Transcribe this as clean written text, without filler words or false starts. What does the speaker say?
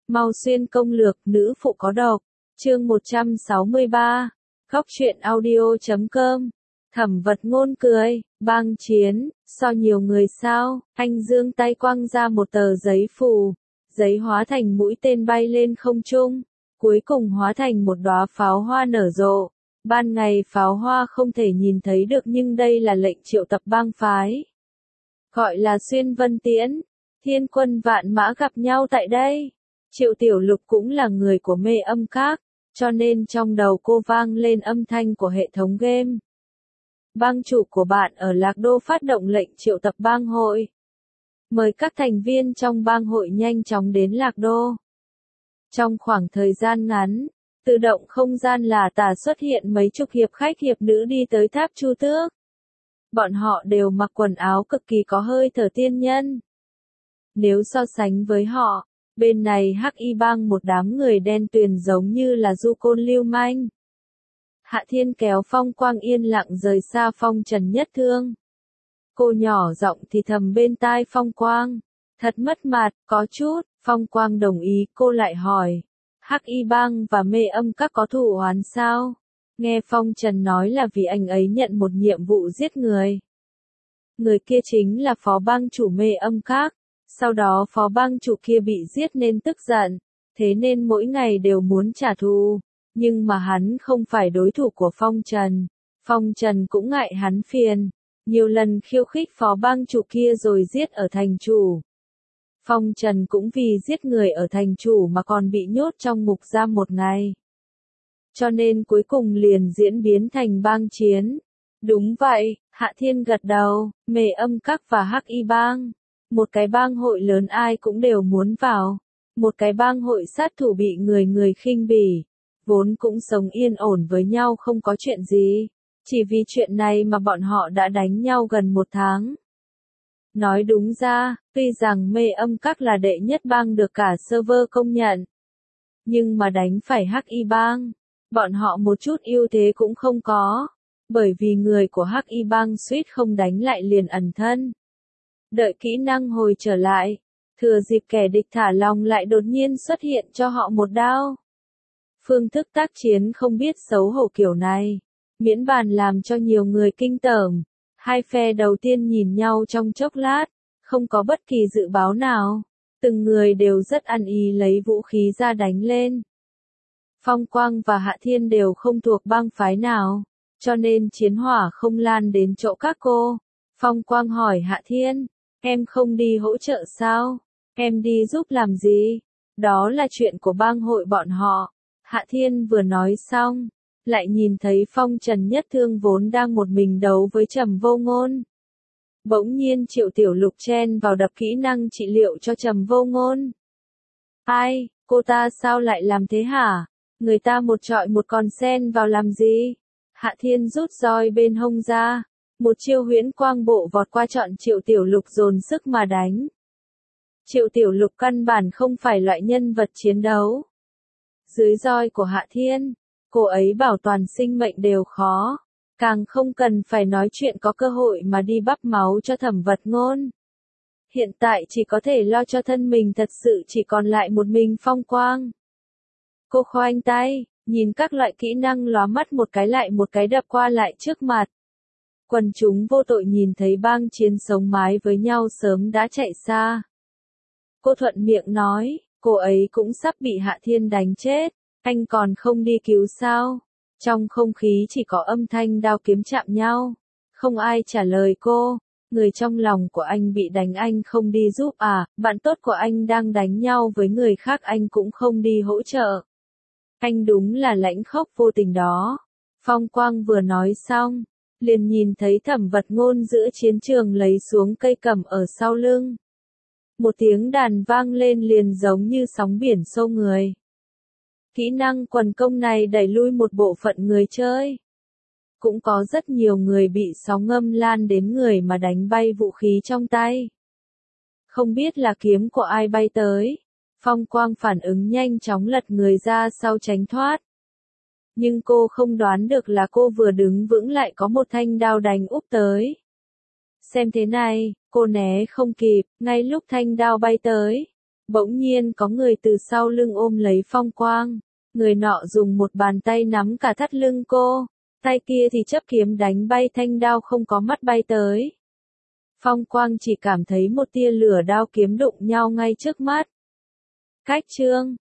Mau xuyên công lược, nữ phụ có độc. Chương 163. Góc truyện audio.com. Thẩm Vật Ngôn cười, bang chiến, so nhiều người sao? Anh giương tay quăng ra một tờ giấy phù, giấy hóa thành mũi tên bay lên không trung, cuối cùng hóa thành một đóa pháo hoa nở rộ. Ban ngày pháo hoa không thể nhìn thấy được nhưng đây là lệnh triệu tập bang phái. Gọi là xuyên vân tiễn, thiên quân vạn mã gặp nhau tại đây. Triệu Tiểu Lục cũng là người của mê âm các, cho nên trong đầu cô vang lên âm thanh của hệ thống game. Bang chủ của bạn ở Lạc Đô phát động lệnh triệu tập bang hội. Mời các thành viên trong bang hội nhanh chóng đến Lạc Đô. Trong khoảng thời gian ngắn, tự động không gian là tà xuất hiện mấy chục hiệp khách hiệp nữ đi tới tháp Chu Tước. Bọn họ đều mặc quần áo cực kỳ có hơi thở tiên nhân. Nếu so sánh với họ, bên này Hắc Y bang một đám người đen tuyền giống như là du côn lưu manh. Hạ Thiên kéo Phong Quang yên lặng rời xa Phong Trần Nhất Thương. Cô nhỏ giọng thì thầm bên tai Phong Quang. Thật mất mặt, có chút. Phong Quang đồng ý, cô lại hỏi. Hắc Y bang và mê âm các có thù oán sao? Nghe Phong Trần nói là vì anh ấy nhận một nhiệm vụ giết người. Người kia chính là phó bang chủ mê âm các. Sau đó phó bang chủ kia bị giết nên tức giận. Thế nên mỗi ngày đều muốn trả thù. Nhưng mà hắn không phải đối thủ của Phong Trần. Phong Trần cũng ngại hắn phiền. Nhiều lần khiêu khích phó bang chủ kia rồi giết ở thành chủ. Phong Trần cũng vì giết người ở thành chủ mà còn bị nhốt trong ngục giam một ngày. Cho nên cuối cùng liền diễn biến thành bang chiến. Đúng vậy, Hạ Thiên gật đầu, mê âm các và Hắc Y bang. Một cái bang hội lớn ai cũng đều muốn vào. Một cái bang hội sát thủ bị người người khinh bỉ. Vốn cũng sống yên ổn với nhau không có chuyện gì. Chỉ vì chuyện này mà bọn họ đã đánh nhau gần một tháng. Nói đúng ra, tuy rằng mê âm các là đệ nhất bang được cả server công nhận. Nhưng mà đánh phải Hắc Y bang, bọn họ một chút ưu thế cũng không có. Bởi vì người của Hắc Y bang suýt không đánh lại liền ẩn thân. Đợi kỹ năng hồi trở lại, thừa dịp kẻ địch thả lòng lại đột nhiên xuất hiện cho họ một đao. Phương thức tác chiến không biết xấu hổ kiểu này, miễn bàn làm cho nhiều người kinh tởm. Hai phe đầu tiên nhìn nhau trong chốc lát, không có bất kỳ dự báo nào. Từng người đều rất ăn ý lấy vũ khí ra đánh lên. Phong Quang và Hạ Thiên đều không thuộc bang phái nào, cho nên chiến hỏa không lan đến chỗ các cô. Phong Quang hỏi Hạ Thiên, em không đi hỗ trợ sao? Em đi giúp làm gì? Đó là chuyện của bang hội bọn họ. Hạ Thiên vừa nói xong, lại nhìn thấy Phong Trần Nhất Thương vốn đang một mình đấu với Trầm Vô Ngôn. Bỗng nhiên Triệu Tiểu Lục chen vào đập kỹ năng trị liệu cho Trầm Vô Ngôn. Ai, cô ta sao lại làm thế hả? Người ta một trọi một còn xen vào làm gì? Hạ Thiên rút roi bên hông ra, một chiêu huyễn quang bộ vọt qua trọn Triệu Tiểu Lục dồn sức mà đánh. Triệu Tiểu Lục căn bản không phải loại nhân vật chiến đấu. Dưới roi của Hạ Thiên, cô ấy bảo toàn sinh mệnh đều khó, càng không cần phải nói chuyện có cơ hội mà đi bắp máu cho Thẩm Vật Ngôn. Hiện tại chỉ có thể lo cho thân mình, thật sự chỉ còn lại một mình Phong Quang. Cô khoanh tay, nhìn các loại kỹ năng lóa mắt một cái lại một cái đập qua lại trước mặt. Quần chúng vô tội nhìn thấy bang chiến sống mái với nhau sớm đã chạy xa. Cô thuận miệng nói, cô ấy cũng sắp bị Hạ Thiên đánh chết. Anh còn không đi cứu sao? Trong không khí chỉ có âm thanh đao kiếm chạm nhau. Không ai trả lời cô. Người trong lòng của anh bị đánh anh không đi giúp à? Bạn tốt của anh đang đánh nhau với người khác anh cũng không đi hỗ trợ. Anh đúng là lãnh khốc vô tình đó. Phong Quang vừa nói xong, liền nhìn thấy Thẩm Vật Ngôn giữa chiến trường lấy xuống cây cầm ở sau lưng. Một tiếng đàn vang lên liền giống như sóng biển xô người. Kỹ năng quần công này đẩy lui một bộ phận người chơi. Cũng có rất nhiều người bị sóng ngâm lan đến người mà đánh bay vũ khí trong tay. Không biết là kiếm của ai bay tới. Phong Quang phản ứng nhanh chóng lật người ra sau tránh thoát. Nhưng cô không đoán được là cô vừa đứng vững lại có một thanh đao đánh úp tới. Xem thế này, cô né không kịp, ngay lúc thanh đao bay tới. Bỗng nhiên có người từ sau lưng ôm lấy Phong Quang. Người nọ dùng một bàn tay nắm cả thắt lưng cô. Tay kia thì chấp kiếm đánh bay thanh đao không có mắt bay tới. Phong Quang chỉ cảm thấy một tia lửa đao kiếm đụng nhau ngay trước mắt. Cách chương